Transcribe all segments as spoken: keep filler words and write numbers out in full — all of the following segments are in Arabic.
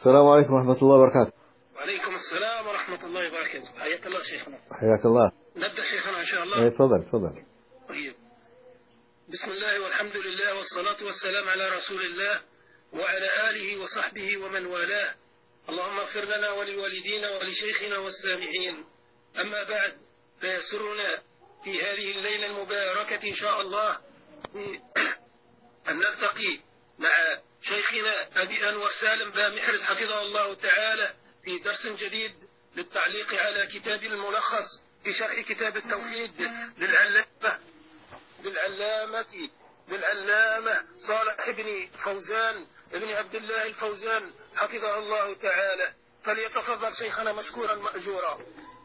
السلام عليكم ورحمة الله وبركاته. وعليكم السلام ورحمة الله وبركاته. حياك الله شيخنا. حياك الله. نبدأ شيخنا إن شاء الله. اي تفضل تفضل. طيب. بسم الله والحمد لله والصلاة والسلام على رسول الله وعلى آله وصحبه ومن والاه. اللهم اغفر لنا ولوالدينا ولشيخنا والسامعين. أما بعد، فيسرنا في هذه الليلة المباركة إن شاء الله أن نلتقي مع شيخنا أبي أنور سالم بامحرز حفظه الله تعالى في درس جديد للتعليق على كتاب الملخص في شرح كتاب التوحيد للعلامة للعلامة للعلامة صالح بن فوزان ابن عبد الله الفوزان حفظه الله تعالى. فليتفضل شيخنا مشكورا مأجورا.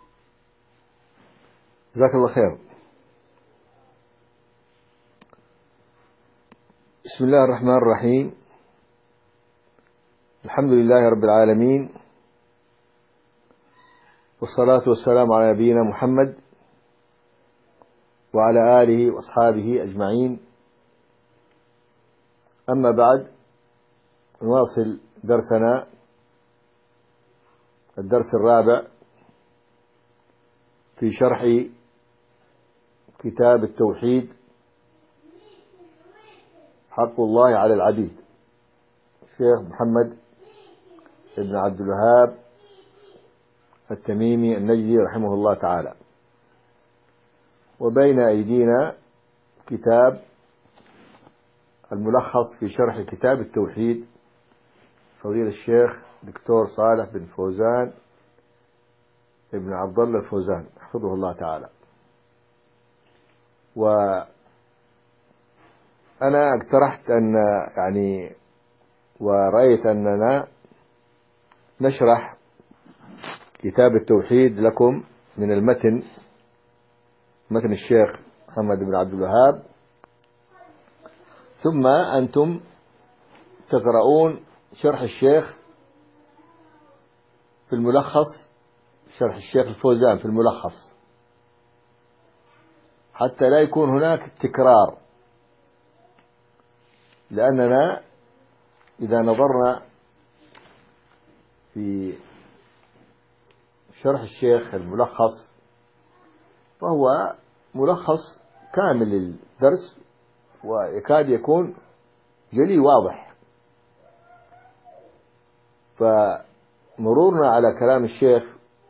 جزاك الله خير. بسم الله الرحمن الرحيم. الحمد لله رب العالمين، والصلاة والسلام على نبينا محمد وعلى آله وأصحابه أجمعين. أما بعد، نواصل درسنا الدرس الرابع في شرح كتاب التوحيد حق الله على العبيد، الشيخ محمد بن عبد الوهاب التميمي النجدي رحمه الله تعالى. وبين أيدينا كتاب الملخص في شرح كتاب التوحيد فضيلة الشيخ دكتور صالح بن فوزان ابن عبد الله الفوزان حفظه الله تعالى. وأنا اقترحت أن يعني ورأيت أننا نشرح كتاب التوحيد لكم من المتن، متن الشيخ محمد بن عبد الوهاب، ثم أنتم تقرؤون شرح الشيخ في الملخص، شرح الشيخ الفوزان في الملخص، حتى لا يكون هناك تكرار. لأننا إذا نظرنا في شرح الشيخ الملخص فهو ملخص كامل للدرس ويكاد يكون جلي واضح، فمرورنا على كلام الشيخ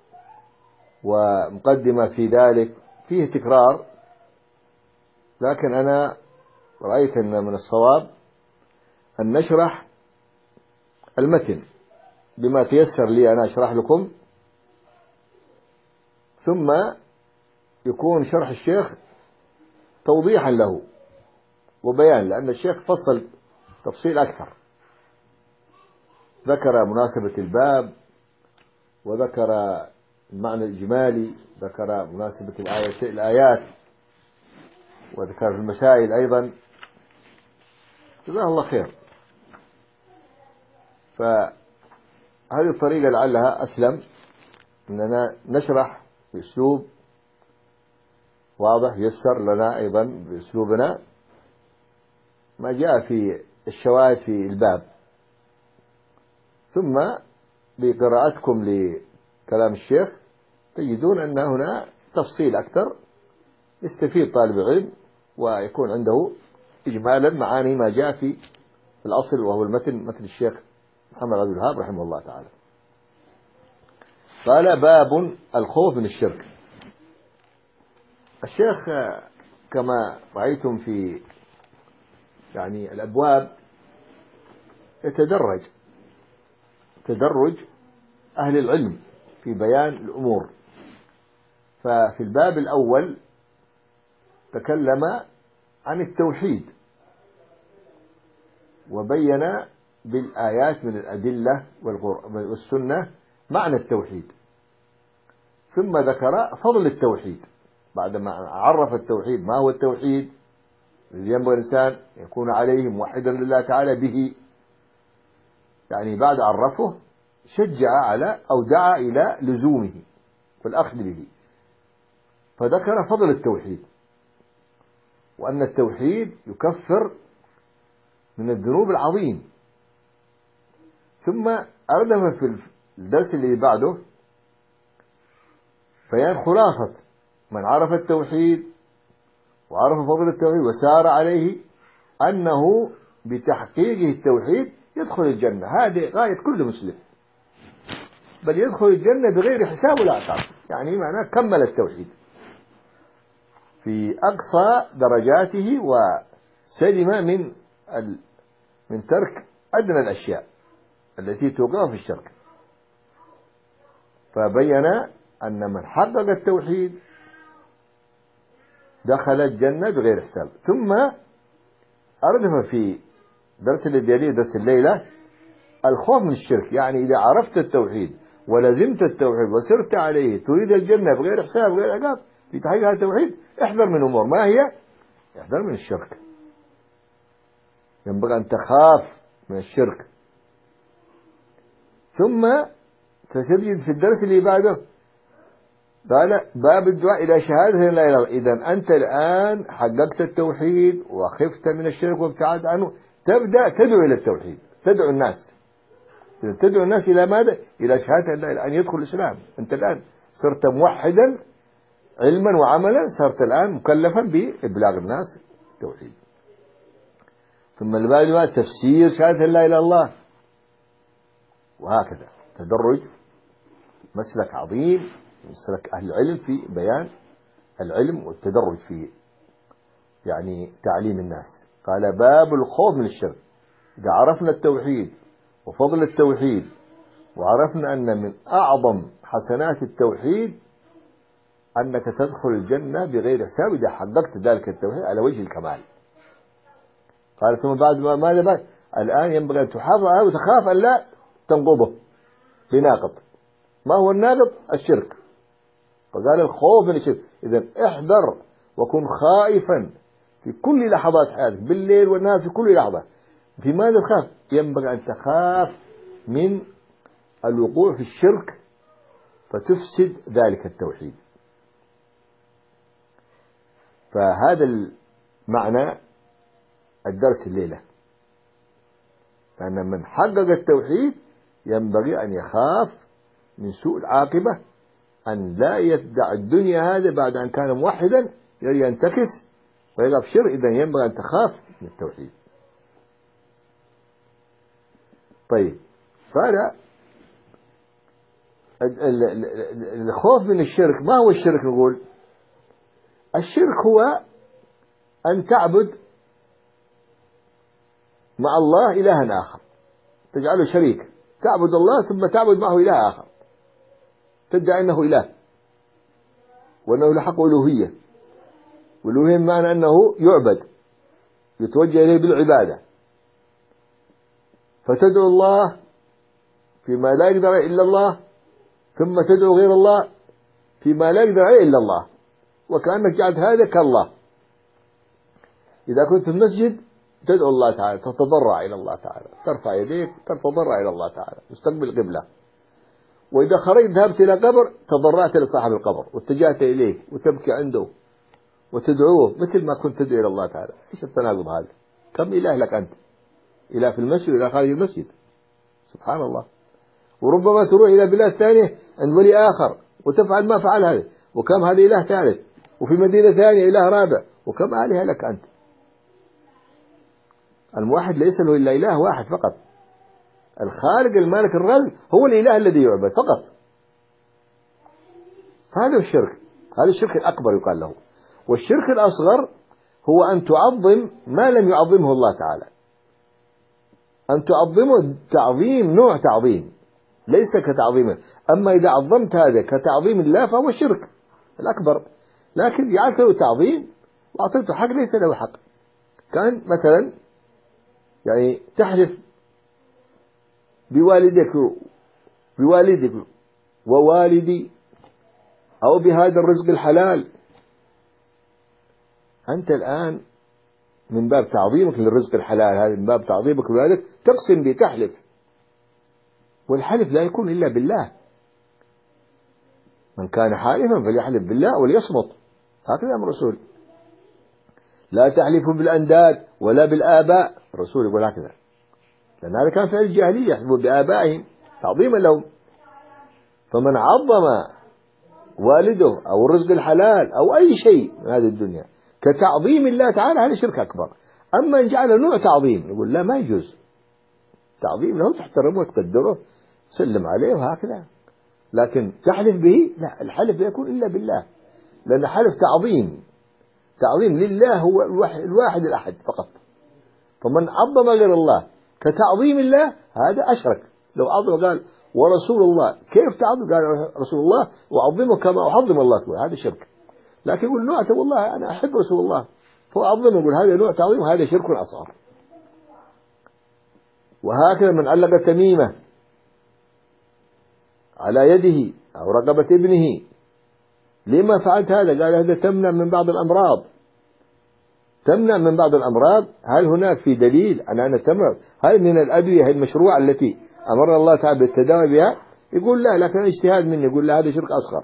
ومقدمة في ذلك فيه تكرار. لكن أنا رأيت أن من الصواب أن نشرح المتن بما تيسر لي أنا أشرح لكم، ثم يكون شرح الشيخ توضيحا له وبيان، لأن الشيخ فصل تفصيل أكثر، ذكر مناسبة الباب وذكر المعنى الإجمالي، ذكر مناسبة الآيات, الآيات وذكر المسائل أيضا. جزاه الله خير. فهذه الطريقة لعلها أسلم، أننا نشرح بأسلوب واضح يسر لنا أيضا بأسلوبنا ما جاء في الشواهد في الباب، ثم بقراءتكم لكلام الشيخ تجدون أن هنا تفصيل أكثر يستفيد طالب العلم ويكون عنده إجمالا معاني ما جاء في الأصل وهو المتن، متن الشيخ محمد عبد الوهاب رحمه الله تعالى. قال: باب الخوف من الشرك. الشيخ كما رأيتم في يعني الأبواب يتدرج تدرج أهل العلم في بيان الأمور. ففي الباب الأول تكلم عن التوحيد وبين بالآيات من الأدلة والسنة معنى التوحيد، ثم ذكر فضل التوحيد بعدما عرف التوحيد ما هو التوحيد الذي ينبغي الإنسان يكون عليه موحدا لله تعالى به. يعني بعد عرفه شجع على أو دعا إلى لزومه والأخذ به، فذكر فضل التوحيد وأن التوحيد يكفر من الذنوب العظيم، ثم أردف في الدرس اللي بعده بيان خلاصة من عرف التوحيد وعرف فضل التوحيد وسار عليه أنه بتحقيقه التوحيد يدخل الجنة. هذه غاية كل مسلم، بل يدخل الجنة بغير حساب ولا عقاب، يعني معناه كمل التوحيد في أقصى درجاته وسلم من ال... من ترك أدنى الأشياء التي توقع في الشرك. فبين أن من حقق التوحيد دخل الجنة بغير حساب. ثم أردف في درس الليلة درس الليلة الخوف من الشرك، يعني إذا عرفت التوحيد ولزمت التوحيد وسرت عليه تريد الجنة بغير حساب بغير عقاب في تحقيق هذا التوحيد، احذر من أمور. ما هي؟ احذر من الشرك، ينبغي أن تخاف من الشرك. ثم ستجد في الدرس اللي بعده قال باب الدعاء إلى شهادة لا إله إلا الله. إذا أنت الآن حققت التوحيد وخفت من الشرك وابتعدت عنه، تبدأ تدعو إلى التوحيد، تدعو الناس، تدعو الناس إلى ماذا؟ إلى شهادة لا إله، أن يدخل الإسلام. أنت الآن صرت موحدا علما وعملا، صرت الآن مكلفا بإبلاغ الناس التوحيد. ثم اللي بعد تفسير شهادة لا إله إلا الله، وهكذا تدرج. مسلك عظيم، مسلك أهل العلم في بيان العلم والتدرج في يعني تعليم الناس. قال باب الخوف من الشرك. إذا عرفنا التوحيد وفضل التوحيد وعرفنا أن من أعظم حسنات التوحيد أنك تدخل الجنة بغير حساب إذا حققت ذلك التوحيد على وجه الكمال. قال ثم بعد ما ماذا بعد؟ الآن ينبغي أن تحافظ عليه وتخاف أن لا تنقضه بناقض. ما هو الناقض؟ الشرك. وقال الخوف من الشرك. إذا احذر وكن خائفا في كل لحظات حياتك، بالليل والنهار، في كل لحظة. في ماذا تخاف؟ ينبغي أن تخاف من الوقوع في الشرك فتفسد ذلك التوحيد. فهذا المعنى الدرس الليلة، أن من حقق التوحيد ينبغي أن يخاف من سوء العاقبة، أن لا يدع الدنيا هذا بعد أن كان موحدا ينتكس ويقع في الشرك. إذا ينبغي أن تخاف من التوحيد. طيب، قال الخوف من الشرك. ما هو الشرك؟ نقول الشرك هو أن تعبد مع الله إلها آخر، تجعله شريك، تعبد الله ثم تعبد معه إله آخر، تدعي أنه إله وأنه لحق ألوهية، والألوهية بمعنى أنه يعبد، يتوجه إليه بالعبادة، فتدعو الله فيما لا يقدر إلا الله، ثم تدعو غير الله فيما لا يقدر إلا الله، وكأنك جعلت هذا كالله. إذا كنت في المسجد تدعو الله تعالى، تتضرع إلى الله تعالى، ترفع يديك تتضرع إلى الله تعالى مستقبل القبلة. وإذا خرجت ذهبت إلى قبر تضرعت لصاحب القبر واتجهت إليه وتبكي عنده وتدعوه مثل ما كنت تدعو إلى الله تعالى. إيش التناقض هذا؟ كم إله لك أنت؟ إله في المسجد وإله خارج المسجد، سبحان الله. وربما تروح إلى بلاد ثانية عند ولي آخر وتفعل ما فعل هذا، وكم هذا إله ثالث، وفي مدينة ثانية إله رابع، وكم آلهة لك أنت؟ الموحد ليس له إلا إله واحد فقط، الخالق المالك الرازق هو الإله الذي يعبد فقط. هذا الشرك، هذا الشرك الأكبر يقال له. والشرك الأصغر هو أن تعظم ما لم يعظمه الله تعالى، أن تعظمه تعظيم نوع تعظيم ليس كتعظيمه. أما إذا عظمت هذا كتعظيم الله فهو الشرك الأكبر، لكن جعلت له تعظيم وأعطيته حق ليس له حق. كان مثلا يعني تحلف بوالدك بوالدك ووالدي أو بهذا الرزق الحلال، أنت الآن من باب تعظيمك للرزق الحلال، هذا من باب تعظيمك لوالدك تقسم به، تحلف، والحلف لا يكون إلا بالله. من كان حالفا فليحلف بالله وليصمت، هكذا أمر الرسول. لا تحلفوا بالأنداد ولا بالآباء، الرسول يقول هكذا، لأن هذا كان فعل الجاهلية، يحلفوا بآبائهم تعظيما لهم. فمن عظم والده أو الرزق الحلال أو أي شيء من هذه الدنيا كتعظيم الله تعالى هذا شرك أكبر. أما إن جعل نوع تعظيم يقول لا ما يجوز، تعظيم له تحترمه وتقدره سلم عليه وهكذا، لكن تحلف به لا، الحلف لا يكون إلا بالله، لأن حلف تعظيم، تعظيم لله هو الواحد الأحد فقط. فمن عظم غير الله كتعظيم الله هذا أشرك. لو عظم قال ورسول الله، كيف تعظم؟ قال رسول الله وعظمه كما أعظم الله، تقول هذا شرك. لكن يقول نوع والله أنا أحب رسول الله فأعظمه، يقول هذا نوع تعظيم، هذا شرك أصغر. وهكذا من علق تميمة على يده أو رقبة ابنه، لما فعلت هذا؟ قال هذا تمنع من بعض الأمراض، تمنع من بعض الأمراض. هل هناك في دليل أن أنا تمنع؟ هل من الأدوية المشروعة التي أمر الله تعالى بالتداوي بها؟ يقول لا، لكن اجتهاد مني. يقول لا هذا شرك أصغر.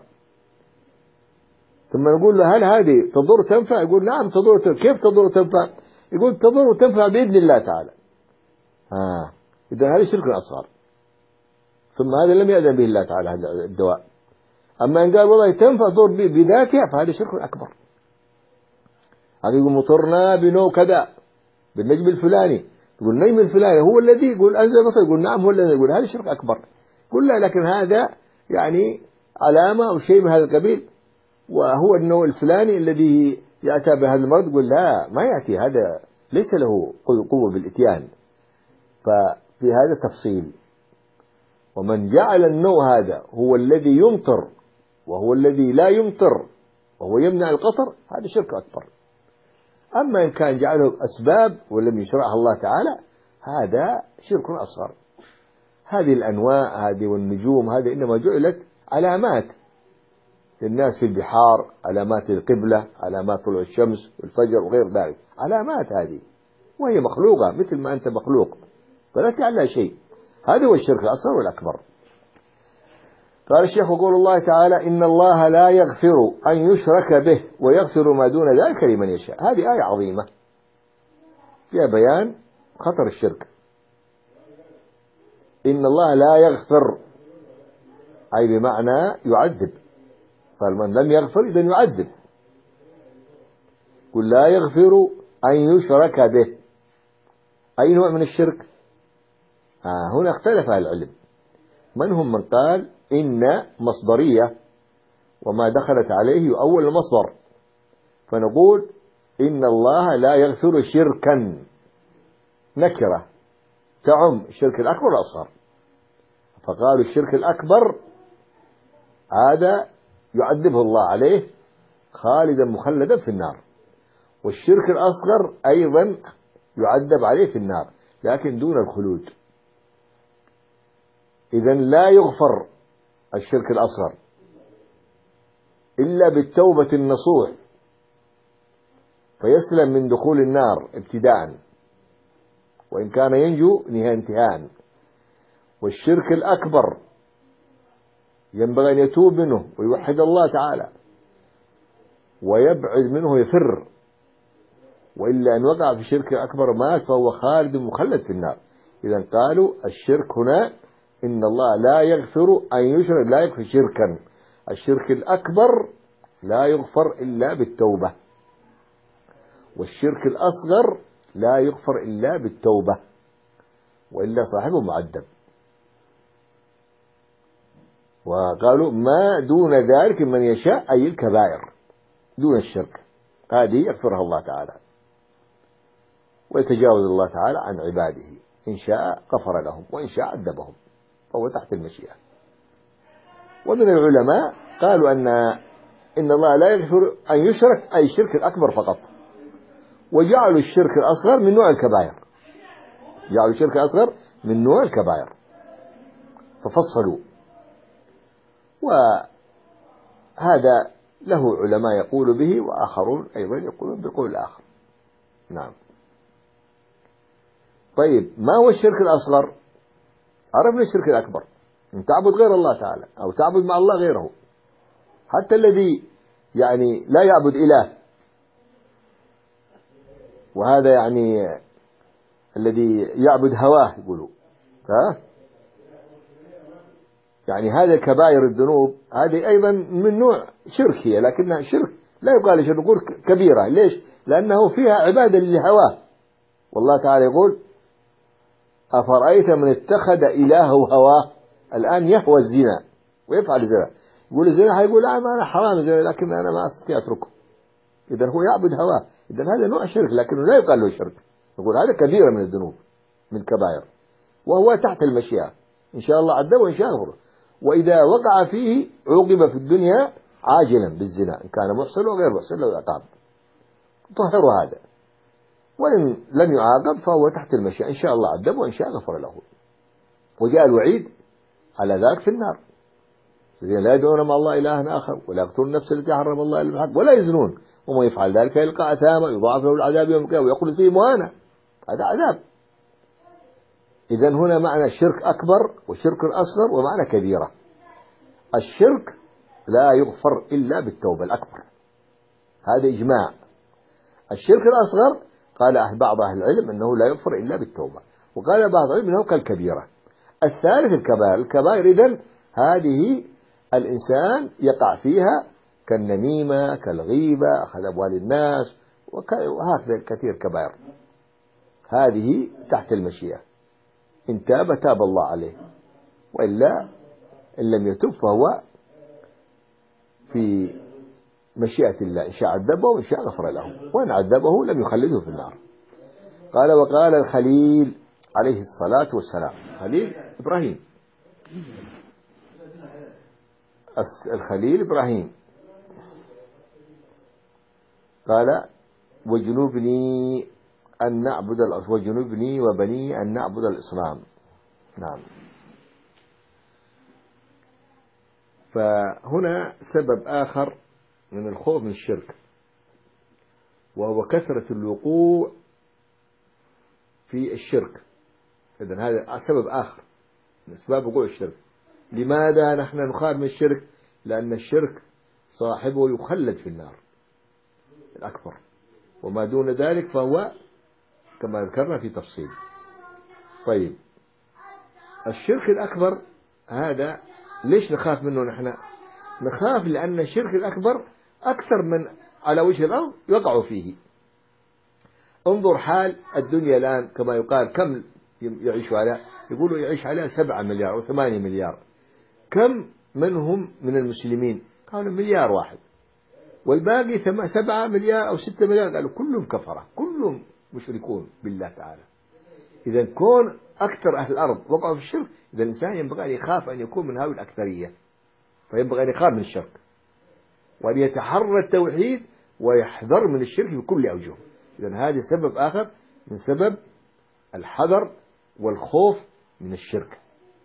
ثم نقول له هل هذه تضر تنفع؟ يقول نعم تضر تنفع. كيف تضر تنفع؟ يقول تضر تنفع بإذن الله تعالى. آه. إذا هذا شرك أصغر، ثم هذا لم يأذن به الله تعالى هذا الدواء. أما إن قال والله تنفع ضر بذاتها فهذا شرك أكبر. هذا يقول مطرنا بنوع كذا بالنجم الفلاني، يقول النجم الفلاني هو الذي يقول أنزل المطر، يقول نعم هو الذي، يقول هذا شرك أكبر. يقول لا، لكن هذا يعني علامة أو شيء من هذا القبيل، وهو النوع الفلاني الذي يأتى بهذا المرض. يقول لا ما يأتي، هذا ليس له قوة بالإتيان. ففي هذا تفصيل. ومن جعل النوع هذا هو الذي يمطر وهو الذي لا يمطر وهو يمنع القطر هذا شرك أكبر. أما إن كان جعله أسباب ولم يشرعها الله تعالى هذا شرك أصغر. هذه الأنواع هذه والنجوم هذه إنما جعلت علامات للناس في البحار، علامات القبلة، علامات طلوع الشمس والفجر وغير ذلك، علامات هذه، وهي مخلوقة مثل ما أنت مخلوق، فلا تعلى شيء. هذا هو الشرك الأصغر والأكبر. قال الشيخ وقول الله تعالى إن الله لا يغفر أن يشرك به ويغفر ما دون ذلك لمن يشاء. هذه آية عظيمة فيها بيان خطر الشرك. إن الله لا يغفر أي بمعنى يعذب، فمن لم يغفر إذن يعذب. قل لا يغفر أن يشرك به، أي نوع من الشرك؟ آه هنا اختلف أهل العلم. من هم من قال إن مصدرية وما دخلت عليه يؤول المصدر، فنقول إن الله لا يغفر شركا، نكرة تعم الشرك الأكبر والأصغر. فقالوا الشرك الأكبر هذا يعذبه الله عليه خالدا مخلدا في النار، والشرك الأصغر أيضا يعذب عليه في النار لكن دون الخلود. إذن لا يغفر الشرك الأصغر إلا بالتوبة النصوح فيسلم من دخول النار ابتداء، وإن كان ينجو نهاية انتهاء. والشرك الأكبر ينبغي أن يتوب منه ويوحد الله تعالى ويبعد منه يفر، وإلا أن وقع في الشرك الأكبر مات فهو خالد مخلد في النار. إذن قالوا الشرك هنا إن الله لا يغفر أن يشرك، لا يغفر شركا. الشرك الأكبر لا يغفر إلا بالتوبة، والشرك الأصغر لا يغفر إلا بالتوبة، وإلا صاحبه معذب. وقالوا ما دون ذلك من يشاء أي الكبائر دون الشرك هذه يغفرها الله تعالى، ويتجاوز الله تعالى عن عباده، إن شاء غفر لهم وإن شاء عذبهم، فهو تحت المشيئة. ومن العلماء قالوا أن إن الله لا يغفر أن يشرك أي الشرك الأكبر فقط، وجعلوا الشرك الأصغر من نوع الكبائر، جعلوا الشرك الأصغر من نوع الكبائر ففصلوا. وهذا له علماء يقول به وآخرون أيضا يقولون بالقول الآخر. نعم. طيب ما هو الشرك الأصغر؟ عرفنا الشرك الأكبر أن تعبد غير الله تعالى أو تعبد مع الله غيره، حتى الذي يعني لا يعبد إله، وهذا يعني الذي يعبد هواه يقولوا ها يعني هذه كبائر الذنوب هذه أيضا من نوع شرك هي، لكنها شرك لا يقال شرك، نقول كبيرة. ليش؟ لأنه فيها عبادة لهواه. والله تعالى يقول أفرأيت من اتخذ إلهه هواه، الآن يهوى الزنا ويفعل الزنا، يقول الزنا هيقول لا ما أنا حرام الزنا لكن أنا ما أستطيع أتركه، إذا هو يعبد هواه، إذا هذا نوع شرك لكنه لا يقال له شرك، نقول هذا كبيرة من الذنوب من كبائر، وهو تحت المشيئة، إن شاء الله عذبه وإن شاء غفر. وإذا وقع فيه عوقب في الدنيا عاجلا بالزنا، إن كان محسن وغير محسن له عقاب طهر هذا، وإن لم يعاقب فهو تحت المشيئة، إن شاء الله عذبه وإن شاء غفر له. وجاء الوعيد على ذلك في النار، الذين لا يدعون مع الله إلها آخر ولا يقتلون النفس التي حرم الله إلا بالحق ولا يزنون ومن يفعل ذلك يلقى أثاما يضاعف له العذاب يوم القيامة ويخلد فيه مهانا، هذا عذاب. إذا هنا معنى شرك أكبر وشرك أصغر ومعنى كبيرة. الشرك لا يغفر إلا بالتوبة الأكبر، هذا إجماع. الشرك الأصغر قال بعض أهل العلم أنه لا يغفر إلا بالتوبة، وقال بعض العلم أنه كالكبيرة. الثالث الكبائر. الكبائر إذن هذه الإنسان يقع فيها كالنميمة كالغيبة أخذ أموال الناس وهكذا كثير كبائر، هذه تحت المشيئة، إن تاب تاب الله عليه، وإلا إن لم يتب فهو في مشيئة الله، إن شاء عذبه وإن شاء غفر له، وإن عذبه لم يخلده في النار. قال وقال الخليل عليه الصلاة والسلام، خليل إبراهيم، الخليل إبراهيم قال وجنوبني أن نعبد الأصنام وجنوبني وبني أن نعبد الأصنام. نعم. فهنا سبب آخر من الخوف من الشرك، وهو كثرة الوقوع في الشرك. إذن هذا سبب آخر من أسباب وقوع الشرك. لماذا نحن نخاف من الشرك؟ لأن الشرك صاحبه يخلد في النار الأكبر، وما دون ذلك فهو كما ذكرنا في تفصيل. طيب الشرك الأكبر هذا ليش نخاف منه نحن؟ نخاف لأن الشرك الأكبر أكثر من على وجه الأرض يقع فيه. انظر حال الدنيا الآن كما يقال كم يعيش على، يقولوا يعيش على سبعة مليار أو ثمانية مليار، كم منهم من المسلمين؟ قالوا مليار واحد، والباقي سبعة مليار أو ستة مليار، قالوا كلهم كفرة كلهم مشركون بالله تعالى. إذا كون أكثر أهل الأرض وقعوا في الشرك، إذا الإنسان ينبغي أن يخاف أن يكون من هؤلاء الأكثرية، فينبغي أن يخاف من الشرك وأن يتحرى التوحيد ويحذر من الشرك بكل أوجهه. إذا هذا سبب آخر من سبب الحذر والخوف من الشرك.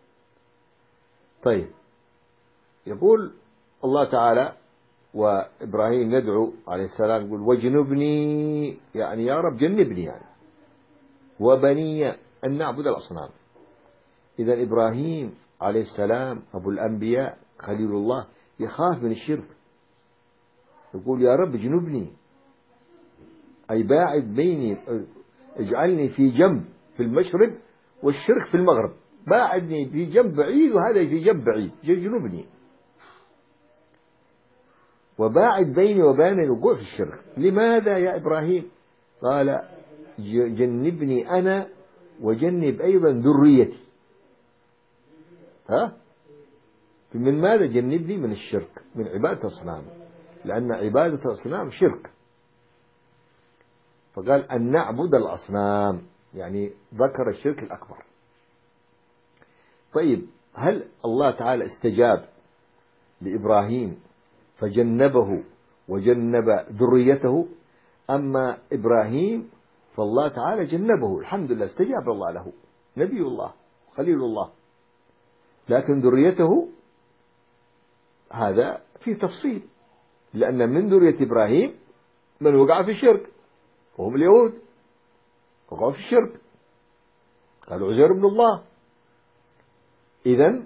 طيب يقول الله تعالى وإبراهيم يدعو عليه السلام يقول وجنبني، يعني يا رب جنبني، يعني وبني أن نعبد الأصنام. إذا إبراهيم عليه السلام أبو الأنبياء خليل الله يخاف من الشرك، يقول يا رب جنبني، أي باعد بيني، اجعلني في جنب في المشرق والشرك في المغرب، باعدني في جنب بعيد وهذا في جنب بعيد، جنبني وباعد بيني وبين الوقوع في الشرك. لماذا يا إبراهيم؟ قال جنبني أنا وجنب أيضا ذريتي. ها؟ من ماذا جنبني؟ من الشرك، من عبادة الأصنام، لأن عبادة الأصنام شرك. فقال أن نعبد الأصنام، يعني ذكر الشرك الأكبر. طيب هل الله تعالى استجاب لإبراهيم فجنبه وجنب ذريته؟ أما إبراهيم فالله تعالى جنبه، الحمد لله استجاب الله له، نبي الله خليل الله، لكن ذريته هذا في تفصيل، لأن من ذرية إبراهيم من وقع في الشرك وهم اليهود، وقعوا في الشرك، قالوا عزير ابن الله. إذن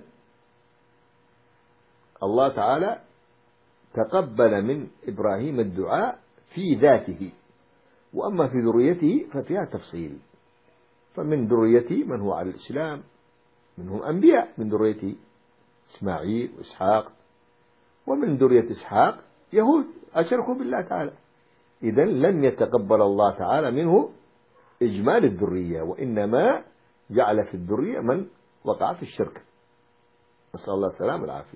الله تعالى تقبل من إبراهيم الدعاء في ذاته، وأما في ذريته ففيها تفصيل. فمن ذريته من هو على الإسلام، منهم أنبياء من ذريته إسماعيل وإسحاق، ومن ذرية إسحاق يهود أشركوا بالله تعالى. إذن لم يتقبل الله تعالى منه إجمال الذرية، وإنما جعل في الذرية من وقع في الشرك، نسأل الله السلامة والعافية.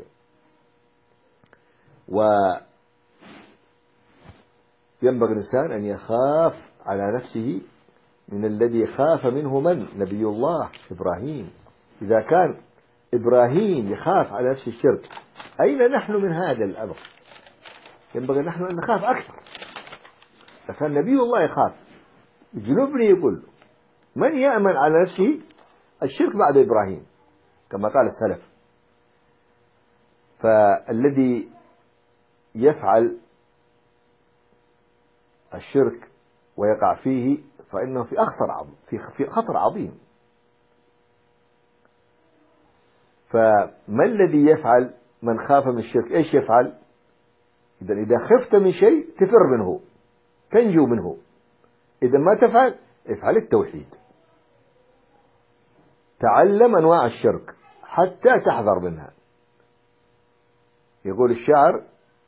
وينبغي الإنسان أن يخاف على نفسه من الذي خاف منه من؟ نبي الله إبراهيم. إذا كان إبراهيم يخاف على نفس الشرك، أين نحن من هذا الأمر؟ ينبغي نحن أن نخاف أكثر. فكان نبي الله يخاف، جنوبني يقول من يأمن على نفسه الشرك بعد إبراهيم كما قال السلف. فالذي يفعل الشرك ويقع فيه فإنه في أخطر عظيم، في خطر عظيم. فما الذي يفعل من خاف من الشرك؟ إيش يفعل؟ إذا إذا خفت من شيء تفر منه، تنجو منه. إذا ما تفعل، افعل التوحيد، تعلم أنواع الشرك حتى تحذر منها. يقول الشاعر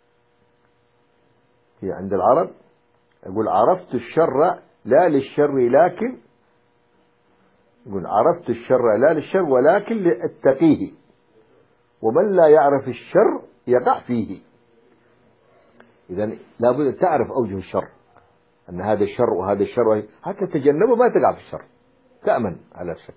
في عند العرب، يقول عرفت الشر لا للشر لكن يقول عرفت الشر لا للشر ولكن لأتقيه، ومن لا يعرف الشر يقع فيه. إذا لابد تعرف أوجه الشر، أن هذا الشر وهذا الشر، حتى تجنبه ما تقع في الشر، تأمن على نفسك.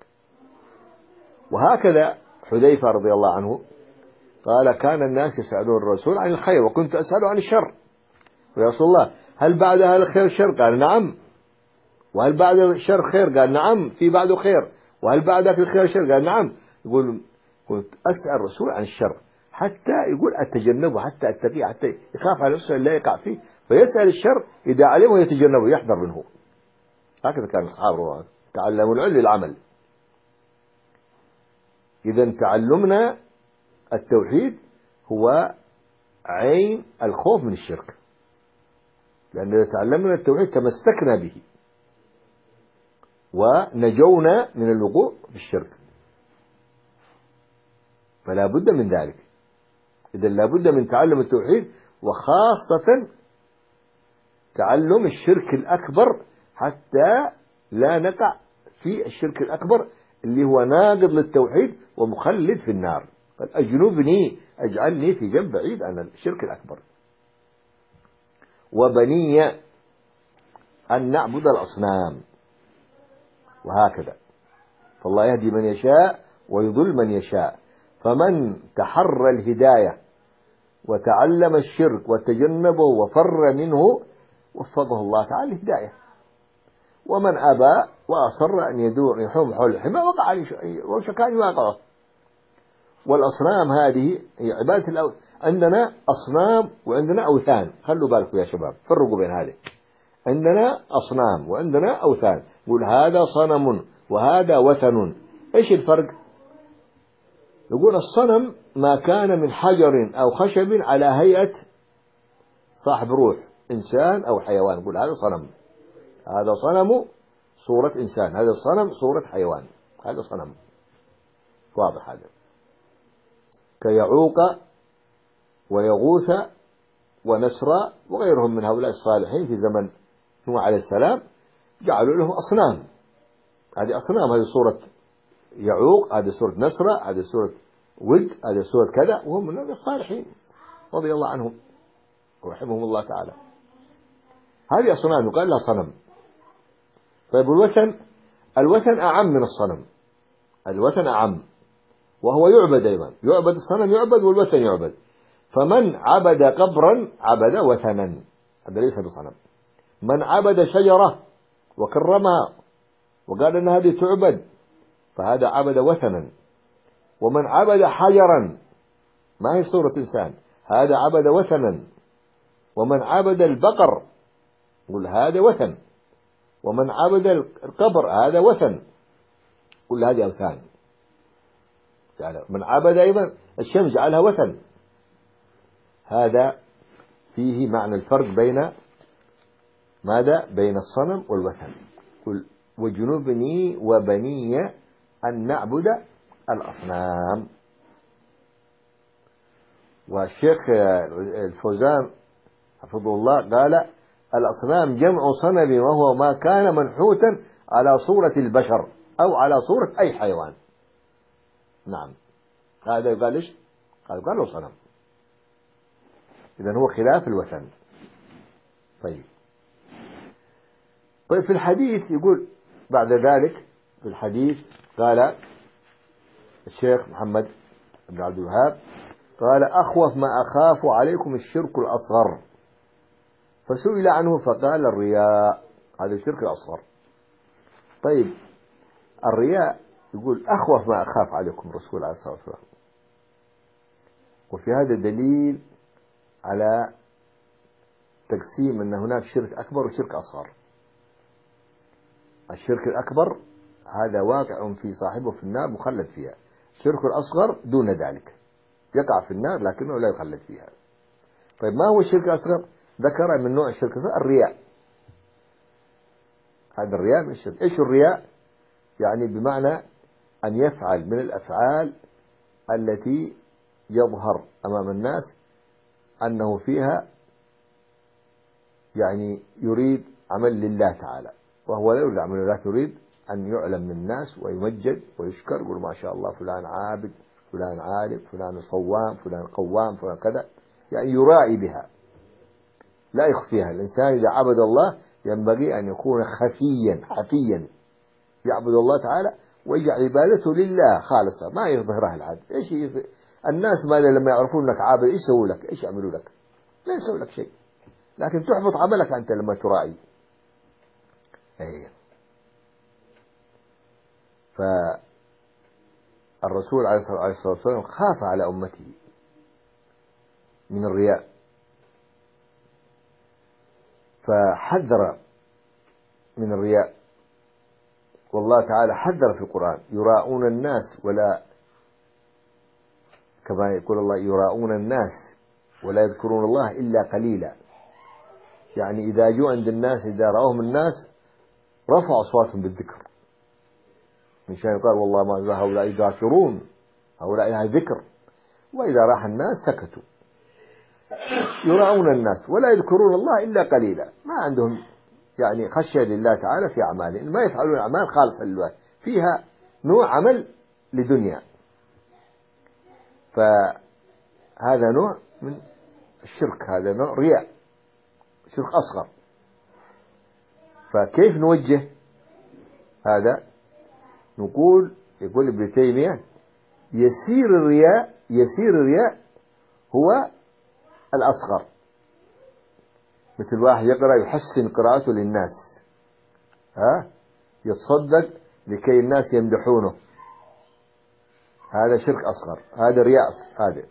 وهكذا حذيفة رضي الله عنه قال كان الناس يسألون الرسول عن الخير وكنت أسأله عن الشر، يا رسول الله هل بعد هذا الخير شر؟ قال نعم. وهل بعد الشر خير؟ قال نعم، في بعده خير. وهل بعدك الخير شر؟ قال نعم. يقول كنت أسأل الرسول عن الشر حتى يقول أتجنبه، حتى أتقيه، حتى يخاف على نفسه لا يقع فيه، فيسأل الشر إذا علمه يتجنبه، يحذر منه. هكذا كان الصحابة تعلموا العلم للعمل. إذا تعلمنا التوحيد هو عين الخوف من الشرك، لأن إذا تعلمنا التوحيد تمسكنا به ونجونا من الوقوع في الشرك، فلا بد من ذلك. إذا لا بد من تعلم التوحيد، وخاصة تعلم الشرك الأكبر حتى لا نقع في الشرك الأكبر اللي هو ناقض للتوحيد ومخلد في النار. قال أجنبني، أجعلني في جنب بعيد عن الشرك الأكبر. وبني أن نعبد الأصنام، وهكذا. فالله يهدي من يشاء ويضل من يشاء، فمن تحرى الهداية وتعلم الشرك وتجنبه وفر منه وفقه الله تعالى الهداية. ومن أبى وأصر أن يدور يحوم حول الحمى وقع عليه وشكان يواقعه. والأصنام هذه هي عبادة الأو... عندنا أصنام وعندنا أوثان، خلوا بالكم يا شباب، فرقوا بين هذه. عندنا أصنام وعندنا أوثان. يقول هذا صنم وهذا وثن. إيش الفرق؟ يقول الصنم ما كان من حجر أو خشب على هيئة صاحب روح، إنسان أو حيوان، يقول هذا صنم. هذا صنم صورة إنسان، هذا الصنم صورة حيوان، هذا صنم. واضح هذا. كيعوق ويغوث ونسرا وغيرهم من هؤلاء الصالحين في زمن نوح عليه السلام جعلوا له أصنام. هذه أصنام، هذه صورة يعوق، هذه صورة نسرا، هذه صورة ود، هذه صورة كذا، وهم من الصالحين رضي الله عنهم ورحمهم الله تعالى. هذه أصنام يقال لها صنم. طيب الوثن، الوثن أعم من الصنم، الوثن أعم، وهو يعبد أيضا، يعبد الصنم يعبد والوثن يعبد. فمن عبد قبرا عبد وثنا، هذا ليس بصنم. من عبد شجرة وكرمها وقال أن هذه تعبد فهذا عبد وثنا. ومن عبد حجرا ما هي صورة إنسان هذا عبد وثنا. ومن عبد البقر قل هذا وثن. ومن عبد القبر هذا وثن، كل هذه أوثان. من عبد أيضا الشمس جعلها وثن. هذا فيه معنى الفرق بين ماذا؟ بين الصنم والوثن. قل وجنبني وبني أن نعبد الأصنام. والشيخ الفوزان حفظه الله قال الأصنام جمع صنم وهو ما كان منحوتا على صورة البشر أو على صورة أي حيوان. نعم هذا يقال إيش؟ قال قال له صنم. إذن هو خلاف الوثن. طيب طيب في الحديث يقول بعد ذلك في الحديث قال الشيخ محمد بن عبد الوهاب قال أخوف ما أخاف عليكم الشرك الأصغر، فسئل عنه فقال الرياء، هذا الشرك الأصغر. طيب الرياء يقول أخوف ما أخاف عليكم الرسول عليه الصلاة والسلام، وفي هذا دليل على تقسيم أن هناك شرك أكبر وشرك أصغر. الشرك الأكبر هذا واقع في صاحبه في النار مخلد فيها، الشرك الأصغر دون ذلك يقع في النار لكنه لا يخلد فيها. طيب ما هو الشرك الأصغر؟ ذكر من نوع الشرك الأصغر الرياء. هذا الرياء من الشرك. إيش الرياء؟ يعني بمعنى أن يفعل من الأفعال التي يظهر أمام الناس أنه فيها يعني يريد عمل لله تعالى، وهو لا يريد عمل لله، يريد أن يعلم من الناس ويمجد ويشكر، يقول ما شاء الله فلان عابد، فلان عالم، فلان صوام، فلان قوام، فلان كذا، يعني يرائي بها لا يخفيها. الإنسان إذا عبد الله ينبغي أن يكون خفيا حفيا، يعبد الله تعالى ويجعل عبادته لله خالصة ما يظهرها العاد. إيش الناس ماذا لما يعرفون أنك عابد إيش يسووا لك؟ إيش يعملوا لك؟ لا يسووا لك شيء، لكن تحبط عملك أنت لما ترائي. أيه. فالرسول عليه الصلاة والسلام خاف على أمته من الرياء، فحذر من الرياء، والله تعالى حذر في القرآن يراؤون الناس ولا، كما يقول الله يراؤون الناس ولا يذكرون الله إلا قليلا. يعني إذا جوا عند الناس إذا رأوهم الناس رفعوا أصواتهم بالذكر، من شان يقال والله ما هؤلاء ذاكرون، هؤلاء ذكر، وإذا راح الناس سكتوا. يراؤون الناس ولا يذكرون الله إلا قليلا، ما عندهم يعني خشية لله تعالى في أعمالهم، ما يفعلون أعمال خالصة لله، فيها نوع عمل لدنيا. فهذا نوع من الشرك، هذا نوع رياء، شرك أصغر. فكيف نوجه هذا؟ نقول يقول ابن تيمية يسير الرياء يسير الرياء هو الأصغر، مثل واحد يقرأ يحسن قراءته للناس، ها يتصدق لكي الناس يمدحونه، هذا شرك أصغر، هذا رياء هذا.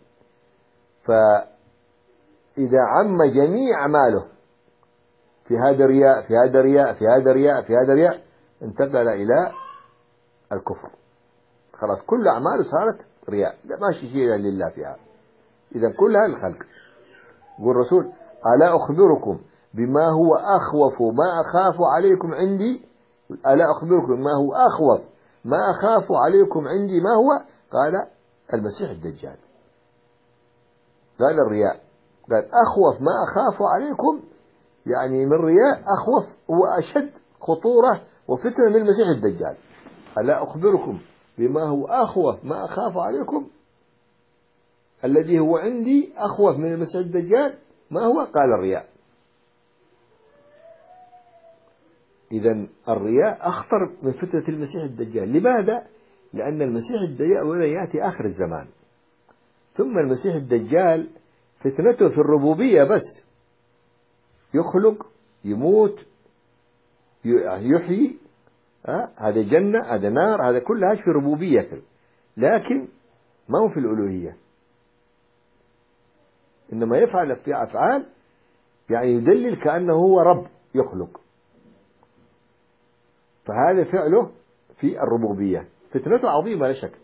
فإذا عم جميع أعماله في هذا رياء في هذا رياء في هذا رياء في هذا رياء انتقل إلى الكفر، خلاص كل أعماله صارت رياء، لا ماشي شيء لله فيها. إذا كلها الخلق. يقول الرسول ألا أخبركم بما هو أخوف ما أخاف عليكم عندي؟ ألا أخبركم ما هو أخوف ما أخاف عليكم عندي؟ ما هو؟ قال المسيح الدجال. قال الرياء، قال أخوف ما أخاف عليكم، يعني من رياء أخوف وأشد خطورة وفتنة من المسيح الدجال. ألا أخبركم بما هو أخوف ما أخاف عليكم، الذي هو عندي أخوف من المسيح الدجال، ما هو؟ قال الرياء. إذن الرياء أخطر من فتنة المسيح الدجال. لماذا؟ لأن المسيح الدجال أولا يأتي آخر الزمان، ثم المسيح الدجال فتنته في الربوبية بس، يخلق يموت يحيي، ها هذا جنة هذا نار، هذا كلها في ربوبية، لكن ما هو في الألوهية، إنما يفعل في أفعال يعني يدلل كأنه هو رب يخلق، فهذا فعله في الربوبية، فتنته عظيمة لا شك،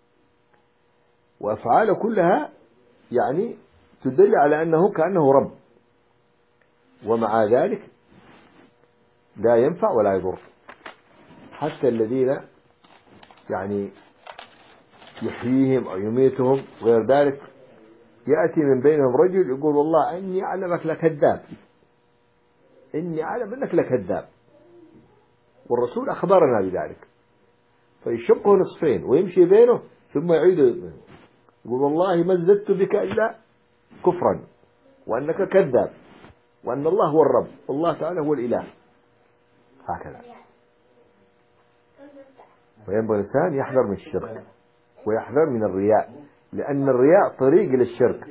وأفعاله كلها يعني تدل على أنه كأنه رب، ومع ذلك لا ينفع ولا يضر. حتى الذين يعني يحييهم أو يميتهم غير ذلك يأتي من بينهم رجل يقول والله إني أعلمك لكذاب، إني أعلم أنك لكذاب، والرسول أخبرنا بذلك، فيشقه نصفين ويمشي بينه ثم يعيد يقول والله ما زدت بك إلا كفرا وأنك كذاب وأن الله هو الرب والله تعالى هو الإله، هكذا. فينبغي الإنسان يحذر من الشرك ويحذر من الرياء، لأن الرياء طريق للشرك.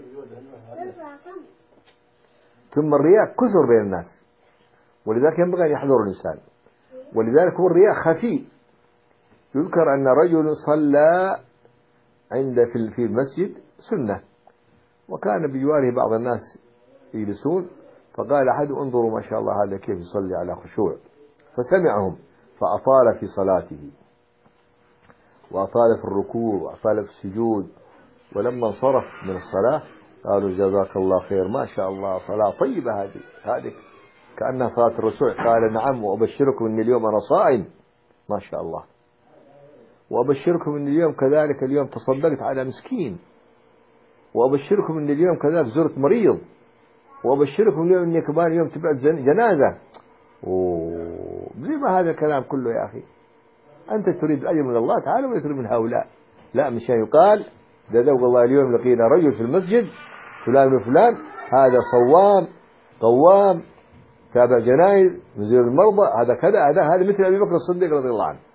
ثم الرياء كثر بين الناس، ولذلك ينبغي أن يحذر الإنسان، ولذلك هو الرياء خفي. يذكر أن رجل صلى عند في المسجد سنة، وكان بجواره بعض الناس يجلسون، فقال أحد انظروا ما شاء الله هذا كيف يصلي على خشوع، فسمعهم فأطال في صلاته وأطال في الركوع وأطال في السجود، ولما انصرف من الصلاة قالوا جزاك الله خير ما شاء الله صلاة طيبة هذه هذه كأنها صلاة الرسول. قال نعم وأبشركم أن اليوم أنا صائم ما شاء الله، وأبشركم أن اليوم كذلك اليوم تصدقت على مسكين، وأبشركم أن اليوم كذلك زرت مريض، وأبشركم اليوم أني كمان اليوم تبعت جنازة. أوه لما هذا الكلام كله يا أخي؟ أنت تريد الأجر من الله تعالى ولا تريد من هؤلاء؟ لا، مشان يقال ده ذوق الله اليوم لقينا رجل في المسجد فلان وفلان هذا صوام قوام تابع جنائز مزير المرضى هذا كذا هذا هذا مثل أبي بكر الصديق رضي الله عنه.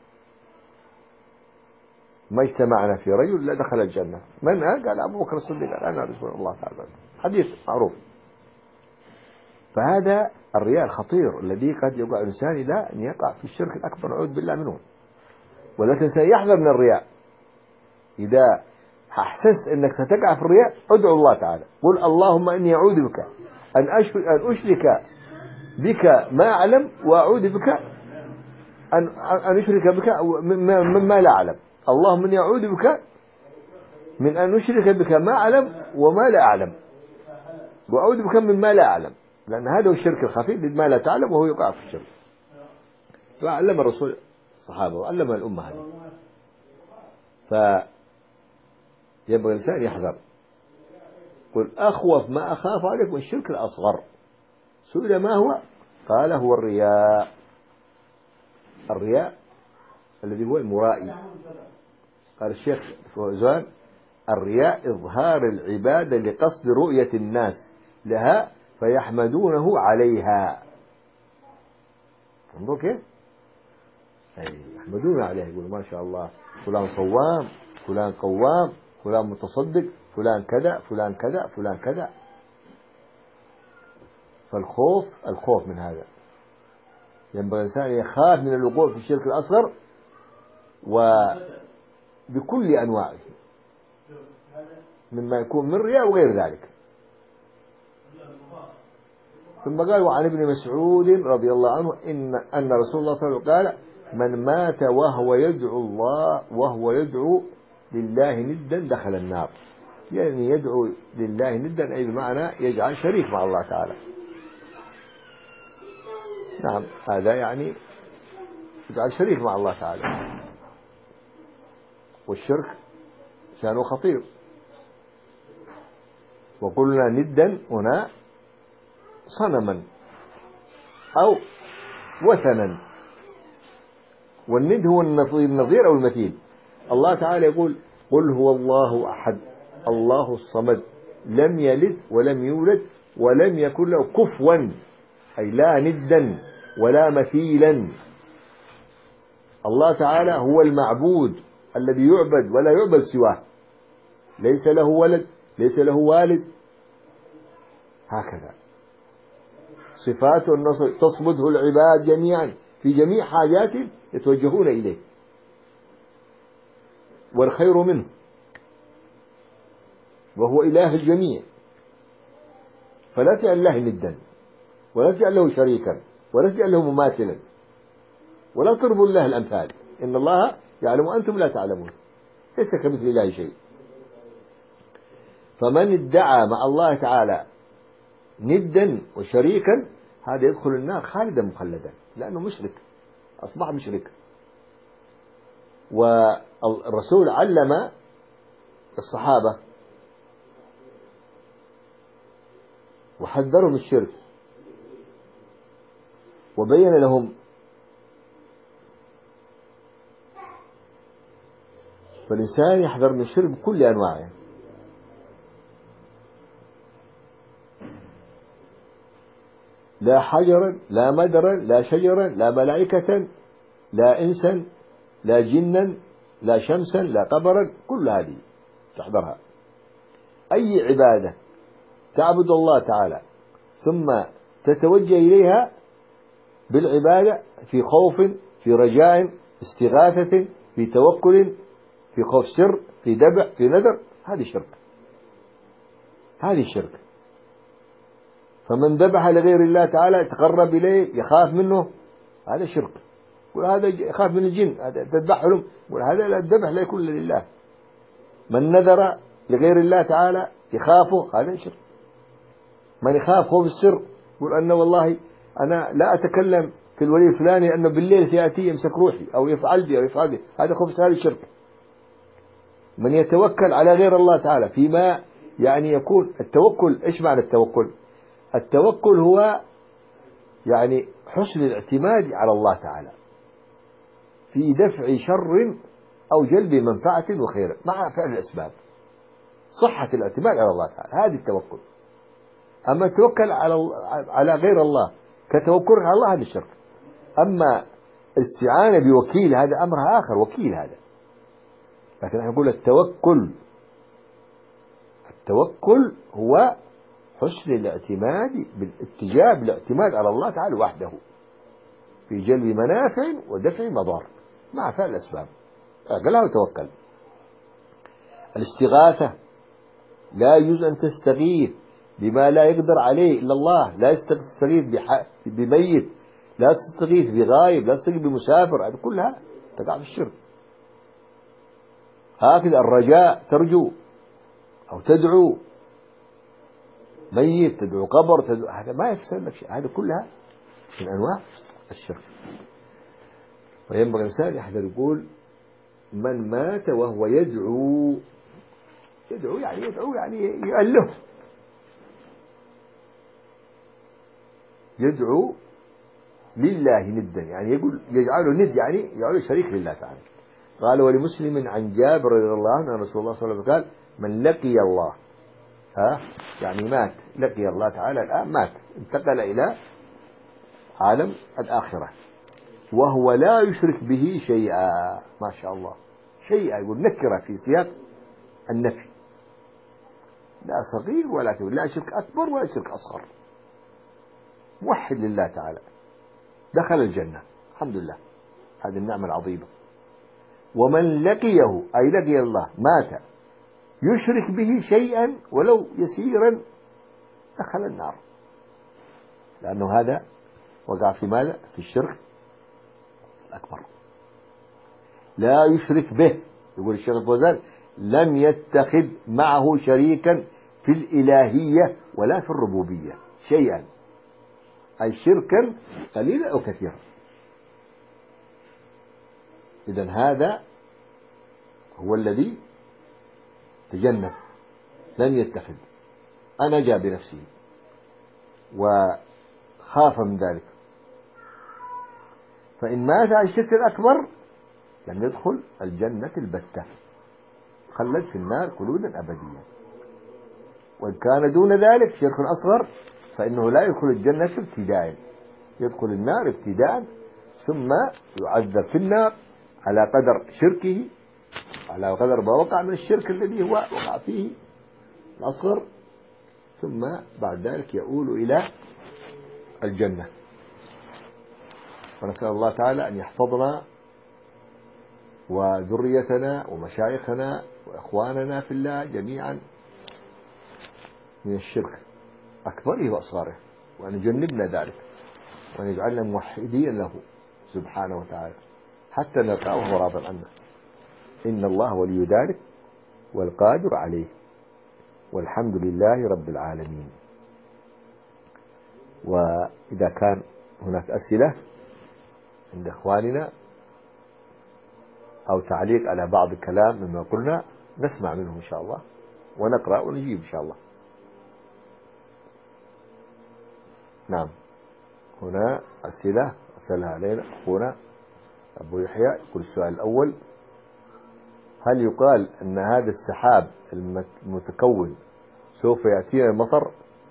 ما اجتمعنا في رجل لا دخل الجنة. من قال؟ قال أبو بكر الصديق قال أنا رسول الله تعالى، حديث معروف. فهذا الرياء الخطير الذي قد يقع الإنسان إلى أن يقع في الشرك الأكبر نعوذ بالله منه. ولكن سيحذر من الرياء. إذا أحسست أنك ستقع في الرياء ادعو الله تعالى، قل اللهم إني أعوذ بك أن أن أشرك بك ما أعلم وأعوذ بك أن أن أشرك بك مما لا أعلم. اللهم إني أعوذ بك من أن أشرك بك ما أعلم وما لا أعلم، وأعوذ بك مما لا أعلم، لأن هذا هو الشرك الخفي ما لا تعلم وهو يقع في الشرك. فعلم الرسول الصحابة وعلم الأمة هذه. فيبغى الإنسان يحذر. قل أخوف ما أخاف عليكم الشرك الأصغر. سئل ما هو؟ قال هو الرياء. الرياء الذي هو المرائي. قال الشيخ فوزان الرياء إظهار العبادة لقصد رؤية الناس لها فيحمدونه عليها. انظروا كيف؟ يحمدونه عليها، يقولوا ما شاء الله فلان صوام فلان قوام فلان متصدق فلان كذا فلان كذا فلان كذا. فالخوف الخوف من هذا. ينبغي الإنسان يخاف من الوقوع في الشرك الأصغر وبكل أنواعه مما يكون من رياء وغير ذلك. ثم قال وعن ابن مسعود رضي الله عنه إن أن رسول الله صلى الله عليه وسلم قال من مات وهو يدعو الله وهو يدعو لله ندا دخل النار. يعني يدعو لله ندا أي بمعنى يجعل شريك مع الله تعالى. نعم هذا يعني يجعل شريك مع الله تعالى، والشرك شأنه خطير. وقلنا ندا هنا صنما أو وثنا، والند هو النظير أو المثيل. الله تعالى يقول قل هو الله أحد الله الصمد لم يلد ولم يولد ولم يكن له كفوا، أي لا ندا ولا مثيلا. الله تعالى هو المعبود الذي يعبد ولا يعبد سواه، ليس له ولد ليس له والد، هكذا صفات النصر تصمده العباد جميعا في جميع حاجاتهم يتوجهون إليه والخير منه، وهو إله الجميع. فلا تجعل الله ندا ولا تجعل له شريكا ولا تجعل له مماثلا ولا تضربوا الله الأمثال، إن الله يعلم وأنتم لا تعلمون، ليس كمثل الله شيء. فمن ادعى مع الله تعالى ندا وشريكا هذا يدخل النار خالدا مخلدا، لأنه مشرك أصبح مشرك. والرسول علم الصحابة وحذرهم الشرك وبين لهم. فالإنسان يحذر من الشرك بكل أنواعه. لا حجرا لا مدرا لا شجرا لا ملائكة لا إنسا لا جنا لا شمسا لا قمرا، كل هذه تحذرها. أي عبادة تعبد الله تعالى ثم تتوجه إليها بالعبادة في خوف، في رجاء، استغاثة، في توكل، في خوف سر، في دبع، في نذر، هذه شرك، هذه شرك. فمن ذبح لغير الله تعالى يتقرب إليه يخاف منه، هذا شرك. وهذا يخاف من الجن، هذا تذبح لهم، وهذا الذبح لا يكون لله. من نذر لغير الله تعالى يخافه، هذا شرك. من يخاف خوف السر يقول أن والله أنا لا أتكلم في الولي الفلاني أنه بالليل سيأتي يمسك روحي أو يفعل بي أو يفعل بي، هذا خوف السر، هذا شرك. من يتوكل على غير الله تعالى فيما يعني يكون التوكل، إيش معنى التوكل؟ التوكل هو يعني حسن الاعتماد على الله تعالى في دفع شر أو جلب منفعة وخير مع فعل الأسباب، صحة الاعتماد على الله تعالى، هذه التوكل. أما التوكل على على غير الله كتوكل على الله، هذا الشرك. أما الاستعانة بوكيل هذا أمرها آخر، وكيل هذا. لكن نحن نقول التوكل، التوكل هو حسن الاعتماد بالاتجاه بالاعتماد على الله تعالى وحده في جلب منافع ودفع مضار مع فعل الأسباب، أقلها وتوكل. الاستغاثة، لا يجوز أن تستغيث بما لا يقدر عليه إلا الله، لا تستغيث بميت، لا تستغيث بغايب، لا تستغيث بمسافر، هذه كلها تقع في الشرك. هكذا الرجاء، ترجو أو تدعو ميت، تدعو قبر، تدعو، هذا ما يفسر لك شيء، هذا كلها من أنواع الشرك. وينبغي الإنسان يحذر، يقول من مات وهو يدعو، يدعو يعني يدعو يعني يؤله، يدعو لله ندا، يعني يقول يجعله ند، يعني يجعله شريك لله تعالى. قال ولمسلم عن جابر رضي الله عنه أن رسول الله صلى الله عليه وسلم قال من لقي الله، ها يعني مات، لقي الله تعالى الآن مات، انتقل إلى عالم الآخرة وهو لا يشرك به شيئا، ما شاء الله، شيئا، يقول نكرة في سياق النفي، لا صغير ولا كبير، لا شرك أكبر ولا شرك أصغر، موحد لله تعالى، دخل الجنة، الحمد لله، هذه النعمة العظيمة. ومن لقيه أي لقي الله مات يشرك به شيئا ولو يسيرا دخل النار، لأنه هذا وقع في ماذا؟ في الشرك الأكبر. لا يشرك به، يقول الشيخ الفوزان لم يتخذ معه شريكا في الإلهية ولا في الربوبية شيئا، أي شركا قليلا أو كثيرا. إذن هذا هو الذي تجنب، لم يتخذ، أنجى بنفسه وخاف من ذلك. فإن مات على الشرك الأكبر لم يدخل الجنة البتة، خلد في النار خلودا أبديا. وإن كان دون ذلك شرك أصغر فإنه لا يدخل الجنة ابتداء، يدخل النار ابتداء ثم يعذب في النار على قدر شركه، على قدر ما وقع من الشرك الذي هو وقع فيه الأصغر، ثم بعد ذلك يؤول إلى الجنة. ونسأل الله تعالى أن يحفظنا وذريتنا ومشايخنا وإخواننا في الله جميعا من الشرك أكبره وأصغره، وأن يجنبنا ذلك، وأن يجعلنا موحدين له سبحانه وتعالى حتى نلقاه وهو راض عنا. إن الله ولي ذلك والقادر عليه، والحمد لله رب العالمين. وإذا كان هناك أسئلة عند إخواننا أو تعليق على بعض الكلام مما قلنا نسمع منهم إن شاء الله ونقرأ ونجيب إن شاء الله. نعم. هنا أسئلة أسألها علينا أخونا أبو يحيى. يقول السؤال الأول: هل يقال أن هذا السحاب المتكون سوف يأتينا المطر؟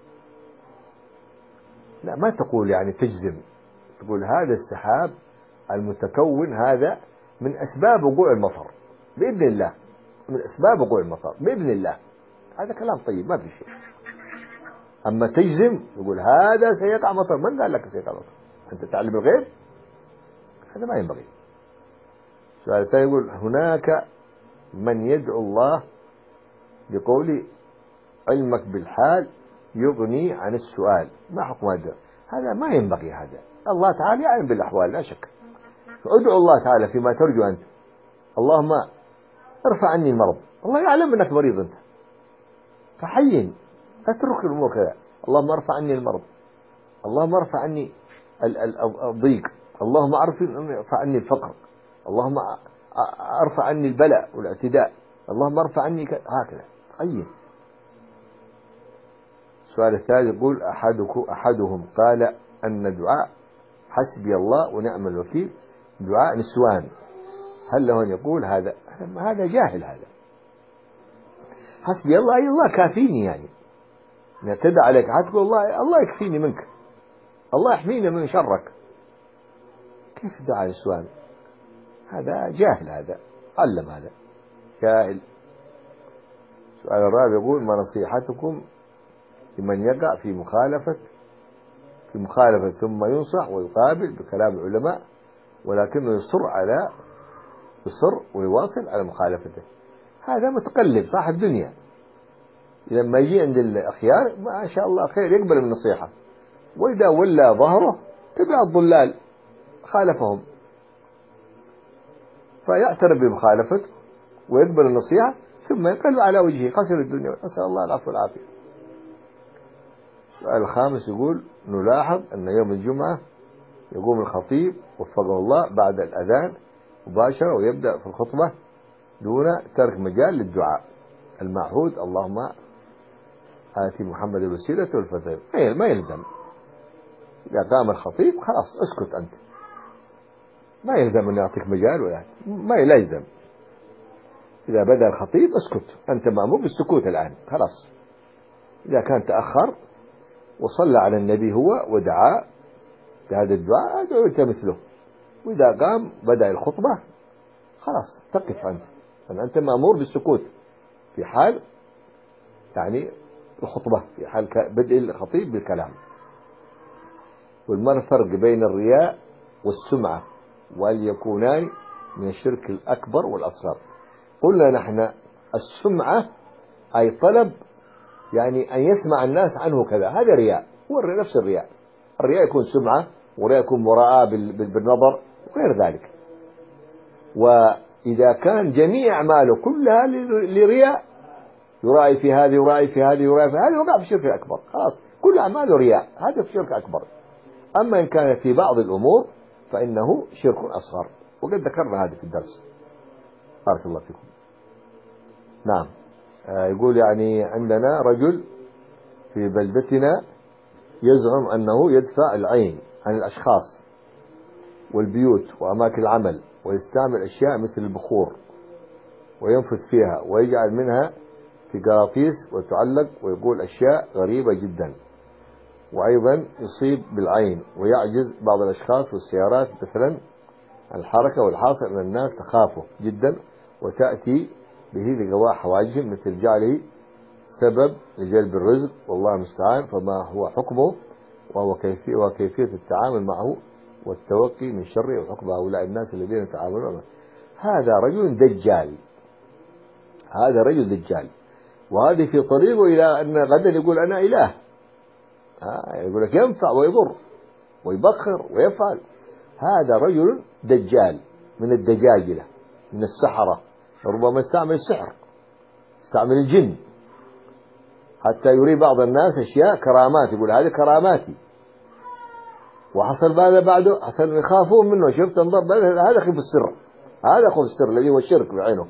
لا، ما تقول يعني تجزم، تقول هذا السحاب المتكون هذا من أسباب وقوع المطر بإذن الله، من أسباب وقوع المطر بإذن الله. هذا كلام طيب ما في شيء. أما تجزم تقول هذا سيقع مطر، من قال لك سيقع مطر؟ أنت تعلم الغيب؟ هذا ما ينبغي. السؤال الثاني يقول: هناك من يدعو الله بقول علمك بالحال يغني عن السؤال، ما حكم هذا؟ هذا ما ينبغي. هذا الله تعالى يعلم بالأحوال لا شك. فادعو الله تعالى فيما ترجو أنت. اللهم ارفع عني المرض، الله يعلم أنك مريض أنت، فحين اترك الأمور كذا. اللهم ارفع عني المرض، اللهم ارفع عني الضيق، اللهم ارفع عني الفقر، اللهم ارفع عني البلاء والاعتداء، اللهم ارفع عني هكذا. طيب. السؤال الثالث يقول: أحدكم أحدهم قال أن دعاء حسبي الله ونعم الوكيل دعاء نسوان، هل له أن يقول هذا؟ هذا جاهل. هذا حسبي الله أي الله كافيني، يعني اعتدى عليك حتقول الله الله يكفيني منك، الله يحميني من شرك. كيف دعاء نسوان؟ هذا جاهل، هذا علم، هذا جاهل. السؤال الرابع يقول: ما نصيحتكم لمن يقع في مخالفة في مخالفة ثم ينصح ويقابل بكلام العلماء ولكنه يصر على يصر ويواصل على مخالفته؟ هذا متقلب صاحب دنيا، لما يجي عند الأخيار ما شاء الله خير يقبل النصيحة، وإذا ولى ظهره تبع الضلال خالفهم، فيعترف بمخالفته ويقبل النصيحة ثم يقل على وجهه، خسر الدنيا، نسأل الله العفو والعافية. السؤال الخامس يقول: نلاحظ أن يوم الجمعة يقوم الخطيب وفقه الله بعد الأذان مباشرة ويبدأ في الخطبة دون ترك مجال للدعاء المعهود: اللهم آتي محمد الوسيلة والفضيلة. ما يلزم. إذا قام الخطيب خلاص اسكت أنت، ما يلزم أن يعطيك مجال، ولا ما يلزم. إذا بدأ الخطيب اسكت، أنت مأمور بالسكوت الآن خلاص. إذا كان تأخر وصلى على النبي هو ودعا بهذا الدعاء ادعو أنت مثله، وإذا قام بدأ الخطبة خلاص تقف أنت، أنت مأمور بالسكوت في حال يعني الخطبة، في حال بدء الخطيب بالكلام. والما الفرق بين الرياء والسمعة وهل يكونان من الشرك الأكبر والأصغر؟ قلنا نحن السمعة أي طلب يعني أن يسمع الناس عنه كذا، هذا رياء، هو نفس الرياء. الرياء يكون سمعة، ورياء يكون مراءة بالنظر وغير ذلك. وإذا كان جميع أعماله كلها لرياء، يرائي في هذه يرائي في هذه يرائي في هذه، وقع في الشرك الأكبر خلاص، كل أعماله رياء، هذا في الشرك الأكبر. أما إن كان في بعض الأمور فإنه شرك أصغر، وقد ذكرنا هذا في الدرس. بارك الله فيكم. نعم. آه يقول يعني عندنا رجل في بلدتنا يزعم أنه يدفع العين عن الأشخاص والبيوت وأماكن العمل، ويستعمل أشياء مثل البخور وينفث فيها ويجعل منها في قراطيس وتعلق، ويقول أشياء غريبة جدا. وأيضا يصيب بالعين ويعجز بعض الأشخاص والسيارات مثلا الحركة، والحاصل أن الناس تخافه جدا وتأتي به لقواء حواجهم مثل جعله سبب لجلب الرزق، والله المستعان. فما هو حكمه وهو كيفية وكيفية التعامل معه والتوقي من شره وحكم هؤلاء الناس الذين يتعاملون معه؟ هذا رجل دجال، هذا رجل دجال، وهذه في طريقه إلى أن غدا يقول أنا إله. ها يقول لك ينفع ويضر ويبخر ويفعل. هذا رجل دجال من الدجاجلة من السحرة، ربما استعمل السحر، استعمل الجن حتى يري بعض الناس أشياء كرامات، يقول هذه كراماتي. وحصل هذا بعده حصل يخافون منه، شفت انظر هذا خف السر، هذا خف السر الذي هو الشرك بعينه.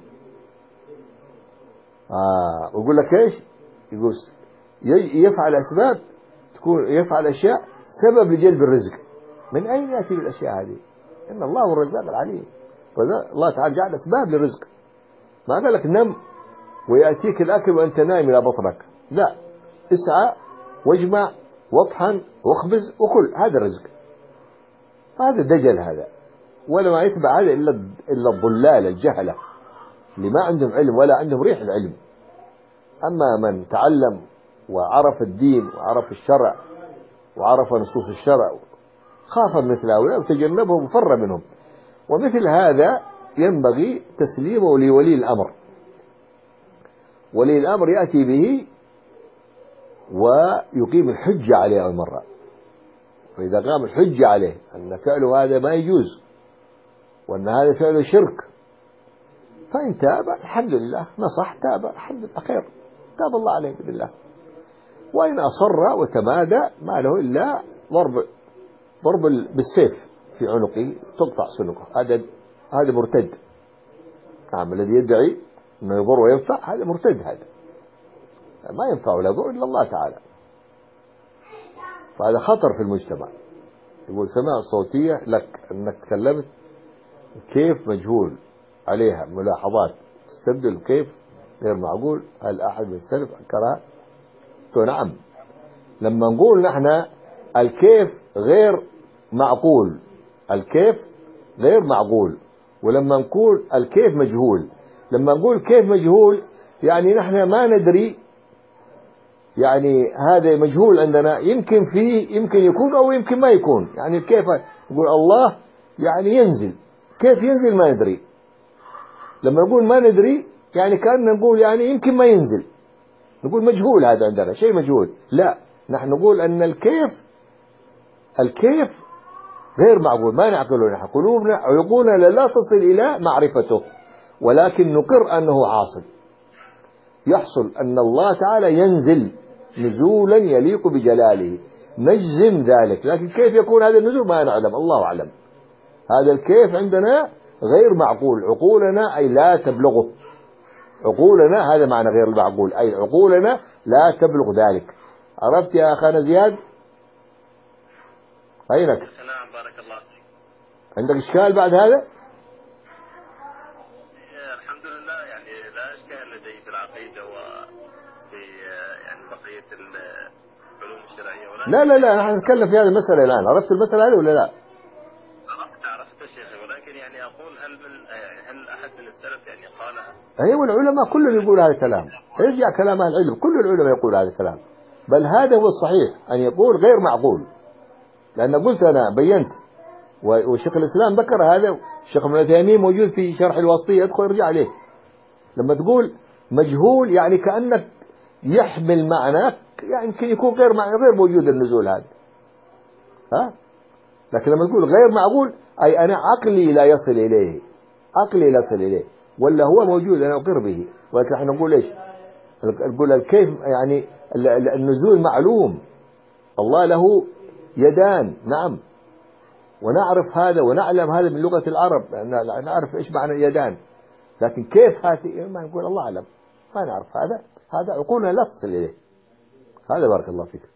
آه ويقول لك ايش؟ يقول يفعل أسباب، تكون يفعل أشياء سبب لجلب الرزق. من أين يأتي بالأشياء هذه؟ إن الله هو الرزاق العليم. الله تعالى جعل أسباب للرزق، ما قال لك نم ويأتيك الأكل وأنت نايم إلى بطنك، لا، اسعى واجمع واطحن واخبز وكل، هذا الرزق. هذا دجل هذا، ولا ما يتبع هذا إلا إلا الضلال الجهلة اللي ما عندهم علم ولا عندهم ريح العلم. أما من تعلم وعرف الدين وعرف الشرع وعرف نصوص الشرع خاف مثل هؤلاء وتجنبهم وفر منهم. ومثل هذا ينبغي تسليمه لولي الأمر. ولي الأمر يأتي به ويقيم الحجة عليه أول مرة، فإذا قام الحجة عليه أن فعله هذا ما يجوز وأن هذا فعله شرك، فإن تاب الحمد لله، نصح تاب الحمد لله خير، تاب الله عليه بإذن الله. وإن أصر وتمادى ما له إلا ضرب ضرب بالسيف في عنقه تقطع سنقه، هذا هذا مرتد. نعم، الذي يدعي أنه يضر وينفع هذا مرتد، هذا ما ينفع ولا يضر إلا الله تعالى. فهذا خطر في المجتمع. يقول سماع صوتية لك أنك تكلمت كيف مجهول عليها ملاحظات تستبدل كيف غير معقول، هل أحد من السلف أنكرها؟ نعم، لما نقول نحن الكيف غير معقول، الكيف غير معقول، ولما نقول الكيف مجهول، لما نقول كيف مجهول يعني نحن ما ندري، يعني هذا مجهول عندنا، يمكن فيه يمكن يكون أو يمكن ما يكون. يعني كيف نقول الله يعني ينزل، كيف ينزل ما ندري. لما نقول ما ندري يعني كأننا نقول يعني يمكن ما ينزل، نقول مجهول، هذا عندنا شيء مجهول. لا، نحن نقول أن الكيف الكيف غير معقول، ما نعقله نحن، قلوبنا عقولنا لا تصل إلى معرفته، ولكن نقر أنه حاصل، يحصل أن الله تعالى ينزل نزولا يليق بجلاله، نجزم ذلك. لكن كيف يكون هذا النزول ما نعلم، الله أعلم. هذا الكيف عندنا غير معقول، عقولنا أي لا تبلغه، عقولنا هذا معنى غير المعقول، أي عقولنا لا تبلغ ذلك. عرفت يا أخانا زياد؟ أينك؟ نعم بارك الله فيك. عندك إشكال بعد هذا؟ الحمد لله، يعني لا إشكال لدي في العقيدة وفي يعني بقية العلوم الشرعية، ولا لا لا لا نحن نتكلم في هذه المسألة الآن. عرفت المسألة هذه ولا لا؟ عرفت عرفت شيخي، ولكن يعني أقول هل من هل أحد من السلف يعني قالها؟ أيوة، العلماء كلهم يقول هذا الكلام، يرجع كلام أهل العلم، كل العلماء يقول هذا الكلام، بل هذا هو الصحيح أن يقول غير معقول. لأن قلت أنا بينت وشيخ الإسلام ذكر هذا، الشيخ ابن تيمية موجود في شرح الواسطية، ادخل ارجع عليه. لما تقول مجهول يعني كأنك يحمل معنى يعني يمكن يكون غير معنى غير موجود النزول هذا، ها؟ لكن لما تقول غير معقول أي أنا عقلي لا يصل إليه، عقلي لا يصل إليه، ولا هو موجود أنا أقر به. ولكن احنا نقول إيش؟ نقول الكيف يعني النزول معلوم، الله له يدان، نعم، ونعرف هذا ونعلم هذا من لغة العرب، نعرف إيش معنى يدان، لكن كيف هذه ما نقول الله أعلم، ما نعرف. هذا هذا عقولنا لا تصل إليه. هذا بارك الله فيك.